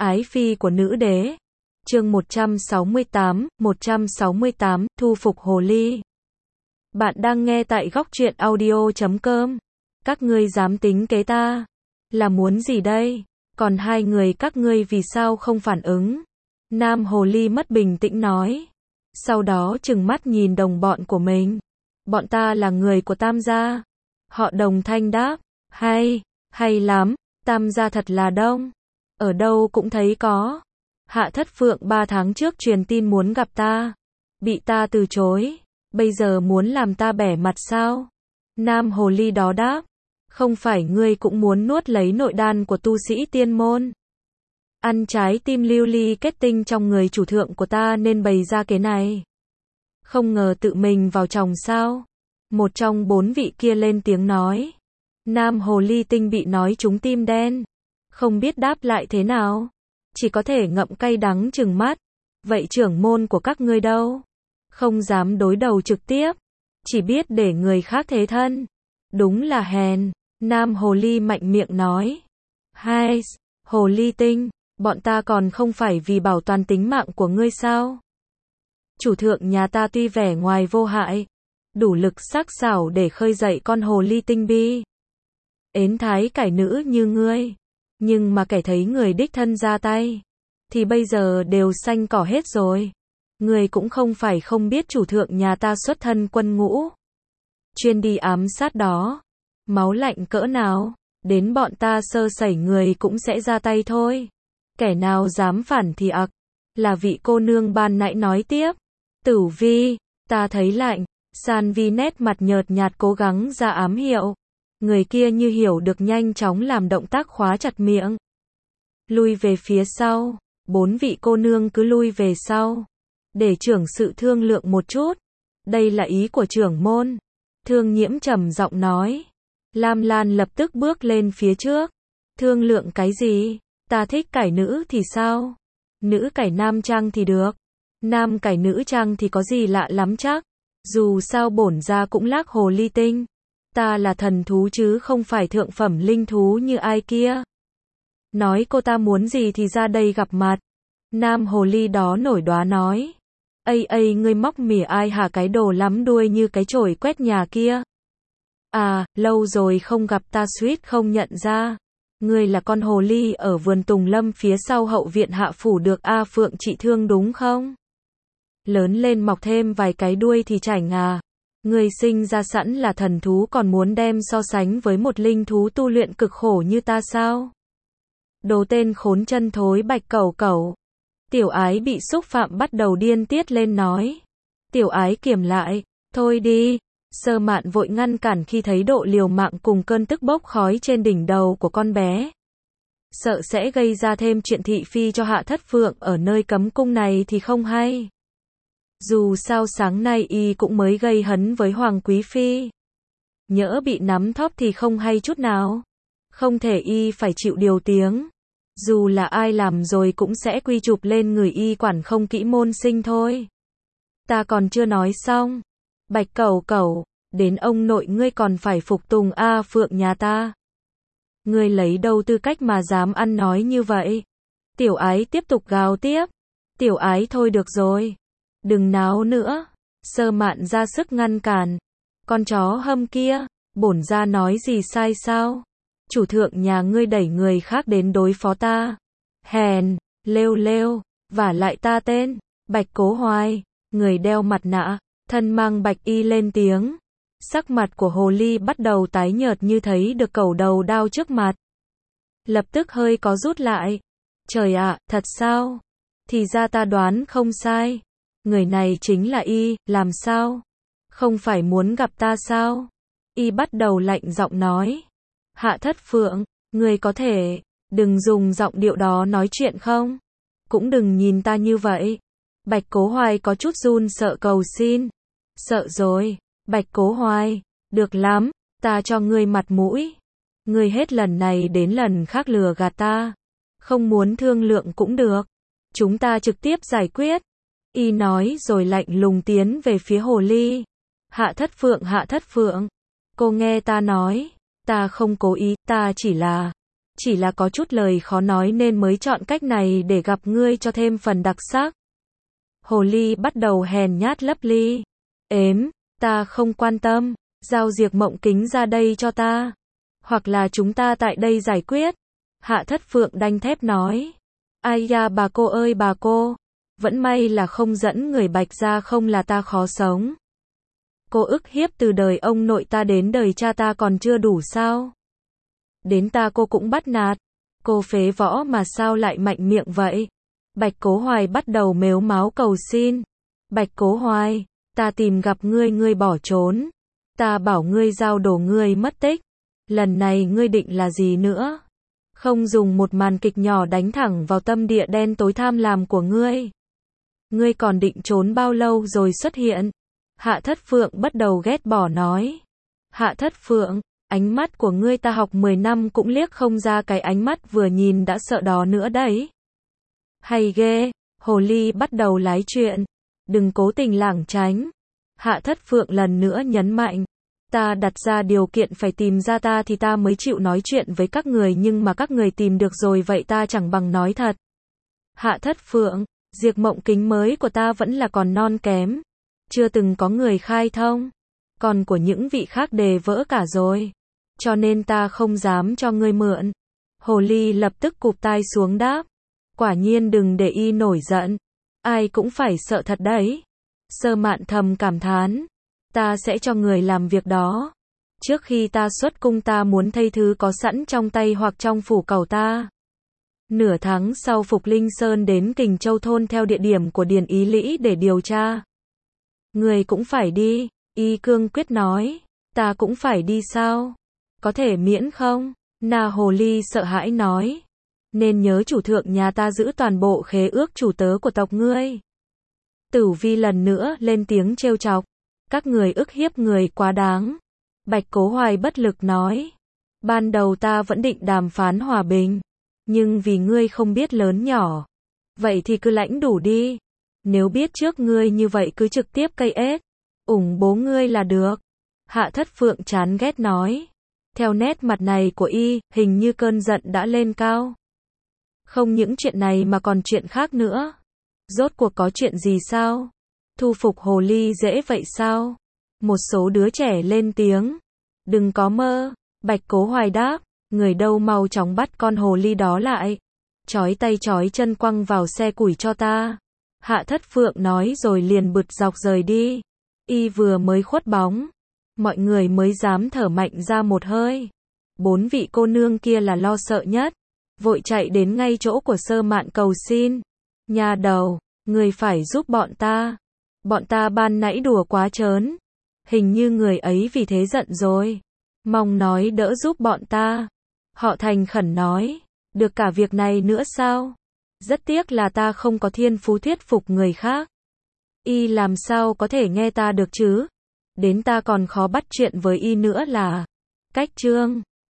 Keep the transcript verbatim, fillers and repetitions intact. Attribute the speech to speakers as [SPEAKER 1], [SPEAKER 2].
[SPEAKER 1] Ái phi của nữ đế. Chương một trăm sáu mươi tám, một trăm sáu mươi tám, thu phục hồ ly. Bạn đang nghe tại góc truyện audio chấm com. Các ngươi dám tính kế ta? Là muốn gì đây? Còn hai người các ngươi vì sao không phản ứng? Nam hồ ly mất bình tĩnh nói. Sau đó trừng mắt nhìn đồng bọn của mình. Bọn ta là người của Tam gia. Họ đồng thanh đáp. Hay, hay lắm, Tam gia thật là đông. Ở đâu cũng thấy có. Hạ Thất Phượng ba tháng trước truyền tin muốn gặp ta. Bị ta từ chối. Bây giờ muốn làm ta bẻ mặt sao? Nam hồ ly đó đáp. Không phải ngươi cũng muốn nuốt lấy nội đan của tu sĩ tiên môn. Ăn trái tim lưu ly kết tinh trong người chủ thượng của ta nên bày ra cái này. Không ngờ tự mình vào chồng sao? Một trong bốn vị kia lên tiếng nói. Nam hồ ly tinh bị nói trúng tim đen. Không biết đáp lại thế nào. Chỉ có thể ngậm cay đắng trừng mắt. Vậy trưởng môn của các ngươi đâu? Không dám đối đầu trực tiếp. Chỉ biết để người khác thế thân. Đúng là hèn. Nam hồ ly mạnh miệng nói. Hai, hồ ly tinh, bọn ta còn không phải vì bảo toàn tính mạng của ngươi sao? Chủ thượng nhà ta tuy vẻ ngoài vô hại, đủ lực sắc sảo để khơi dậy con hồ ly tinh bi. Ến thái cải nữ như ngươi, nhưng mà kẻ thấy người đích thân ra tay, thì bây giờ đều xanh cỏ hết rồi. Ngươi cũng không phải không biết chủ thượng nhà ta xuất thân quân ngũ. Chuyên đi ám sát đó. Máu lạnh cỡ nào, đến bọn ta sơ sẩy người cũng sẽ ra tay thôi. Kẻ nào dám phản thì ặc. Là vị cô nương ban nãy nói tiếp. Tử vi, ta thấy lạnh. San vi nét mặt nhợt nhạt cố gắng ra ám hiệu. Người kia như hiểu được nhanh chóng làm động tác khóa chặt miệng. Lui về phía sau. Bốn vị cô nương cứ lui về sau. Để trưởng sự thương lượng một chút. Đây là ý của trưởng môn. Thương Nhiễm trầm giọng nói. Lam Lan lập tức bước lên phía trước. Thương lượng cái gì? Ta thích cải nữ thì sao? Nữ cải nam trang thì được. Nam cải nữ trang thì có gì lạ lắm chắc. Dù sao bổn gia cũng lác hồ ly tinh. Ta là thần thú chứ không phải thượng phẩm linh thú như ai kia. Nói cô ta muốn gì thì ra đây gặp mặt. Nam hồ ly đó nổi đoá nói. Ây ây ngươi móc mỉa ai hả cái đồ lắm đuôi như cái chổi quét nhà kia. À, lâu rồi không gặp ta suýt không nhận ra. Ngươi là con hồ ly ở vườn tùng lâm phía sau hậu viện hạ phủ được A Phượng trị thương đúng không? Lớn lên mọc thêm vài cái đuôi thì chảnh à. Ngươi sinh ra sẵn là thần thú còn muốn đem so sánh với một linh thú tu luyện cực khổ như ta sao? Đồ tên khốn chân thối bạch cẩu cẩu. Tiểu ái bị xúc phạm bắt đầu điên tiết lên nói. Tiểu ái kiềm lại, thôi đi. Sơ Mạn vội ngăn cản khi thấy độ liều mạng cùng cơn tức bốc khói trên đỉnh đầu của con bé. Sợ sẽ gây ra thêm chuyện thị phi cho Hạ Thất Phượng ở nơi cấm cung này thì không hay. Dù sao sáng nay y cũng mới gây hấn với Hoàng Quý Phi. Nhỡ bị nắm thóp thì không hay chút nào. Không thể y phải chịu điều tiếng. Dù là ai làm rồi cũng sẽ quy chụp lên người y quản không kỹ môn sinh thôi. Ta còn chưa nói xong. Bạch cẩu cẩu, đến ông nội ngươi còn phải phục tùng A Phượng nhà ta. Ngươi lấy đâu tư cách mà dám ăn nói như vậy? Tiểu ái tiếp tục gào tiếp. Tiểu ái thôi được rồi. Đừng náo nữa. Sơ Mạn ra sức ngăn cản. Con chó hâm kia, bổn gia nói gì sai sao? Chủ thượng nhà ngươi đẩy người khác đến đối phó ta. Hèn, lêu lêu, vả lại ta tên, Bạch Cố Hoài, người đeo mặt nạ. Thân mang bạch y lên tiếng. Sắc mặt của hồ ly bắt đầu tái nhợt như thấy được cẩu đầu đao trước mặt. Lập tức hơi có rút lại. Trời ạ, thật sao? Thì ra ta đoán không sai. Người này chính là y, làm sao? Không phải muốn gặp ta sao? Y bắt đầu lạnh giọng nói. Hạ Thất Phượng, người có thể, đừng dùng giọng điệu đó nói chuyện không? Cũng đừng nhìn ta như vậy. Bạch Cố Hoài có chút run sợ cầu xin. Sợ rồi, Bạch Cố Hoài, được lắm, ta cho ngươi mặt mũi. Ngươi hết lần này đến lần khác lừa gạt ta. Không muốn thương lượng cũng được. Chúng ta trực tiếp giải quyết. Y nói rồi lạnh lùng tiến về phía hồ ly. Hạ Thất Phượng, Hạ Thất Phượng. Cô nghe ta nói, ta không cố ý, ta chỉ là chỉ là có chút lời khó nói nên mới chọn cách này để gặp ngươi cho thêm phần đặc sắc. Hồ ly bắt đầu hèn nhát lấp ly. Ếm, ta không quan tâm, giao Diệp Mộng Kính ra đây cho ta. Hoặc là chúng ta tại đây giải quyết. Hạ Thất Phượng đanh thép nói. Ai da bà cô ơi bà cô, vẫn may là không dẫn người Bạch ra không là ta khó sống. Cô ức hiếp từ đời ông nội ta đến đời cha ta còn chưa đủ sao? Đến ta cô cũng bắt nạt. Cô phế võ mà sao lại mạnh miệng vậy? Bạch Cố Hoài bắt đầu mếu máo cầu xin. Bạch Cố Hoài, ta tìm gặp ngươi ngươi bỏ trốn. Ta bảo ngươi giao đổ ngươi mất tích. Lần này ngươi định là gì nữa? Không dùng một màn kịch nhỏ đánh thẳng vào tâm địa đen tối tham lam của ngươi. Ngươi còn định trốn bao lâu rồi xuất hiện? Hạ Thất Phượng bắt đầu ghét bỏ nói. Hạ Thất Phượng, ánh mắt của ngươi ta học mười năm cũng liếc không ra cái ánh mắt vừa nhìn đã sợ đó nữa đấy. Hay ghê, hồ ly bắt đầu lái chuyện. Đừng cố tình lảng tránh. Hạ Thất Phượng lần nữa nhấn mạnh. Ta đặt ra điều kiện phải tìm ra ta thì ta mới chịu nói chuyện với các người, nhưng mà các người tìm được rồi vậy ta chẳng bằng nói thật. Hạ Thất Phượng, Diệp Mộng Kính mới của ta vẫn là còn non kém. Chưa từng có người khai thông. Còn của những vị khác đề vỡ cả rồi. Cho nên ta không dám cho ngươi mượn. Hồ ly lập tức cụp tai xuống đáp. Quả nhiên đừng để y nổi giận. Ai cũng phải sợ thật đấy. Sơ Mạn thầm cảm thán. Ta sẽ cho người làm việc đó. Trước khi ta xuất cung ta muốn thấy thứ có sẵn trong tay hoặc trong phủ cầu ta. Nửa tháng sau Phục Linh Sơn đến Kình Châu thôn theo địa điểm của Điền Ý Lĩ để điều tra. Người cũng phải đi, Y cương quyết nói. Ta cũng phải đi sao? Có thể miễn không? Na hồ ly sợ hãi nói. Nên nhớ chủ thượng nhà ta giữ toàn bộ khế ước chủ tớ của tộc ngươi. Tử Vi lần nữa lên tiếng trêu chọc. Các người ức hiếp người quá đáng. Bạch Cố Hoài bất lực nói. Ban đầu ta vẫn định đàm phán hòa bình. Nhưng vì ngươi không biết lớn nhỏ. Vậy thì cứ lãnh đủ đi. Nếu biết trước ngươi như vậy cứ trực tiếp cây ết. ủng bố ngươi là được. Hạ Thất Phượng chán ghét nói. Theo nét mặt này của y, hình như cơn giận đã lên cao. Không những chuyện này mà còn chuyện khác nữa. Rốt cuộc có chuyện gì sao? Thu phục hồ ly dễ vậy sao? Một số đứa trẻ lên tiếng. Đừng có mơ. Bạch Cố Hoài đáp. Người đâu mau chóng bắt con hồ ly đó lại. Chói tay chói chân quăng vào xe củi cho ta. Hạ Thất Phượng nói rồi liền bực dọc rời đi. Y vừa mới khuất bóng. Mọi người mới dám thở mạnh ra một hơi. Bốn vị cô nương kia là lo sợ nhất. Vội chạy đến ngay chỗ của Sơ Mạn cầu xin. Nhà đầu, người phải giúp bọn ta. Bọn ta ban nãy đùa quá trớn. Hình như người ấy vì thế giận rồi. Mong nói đỡ giúp bọn ta. Họ thành khẩn nói. Được cả việc này nữa sao? Rất tiếc là ta không có thiên phú thuyết phục người khác. Y làm sao có thể nghe ta được chứ? Đến ta còn khó bắt chuyện với y nữa là. Cách chương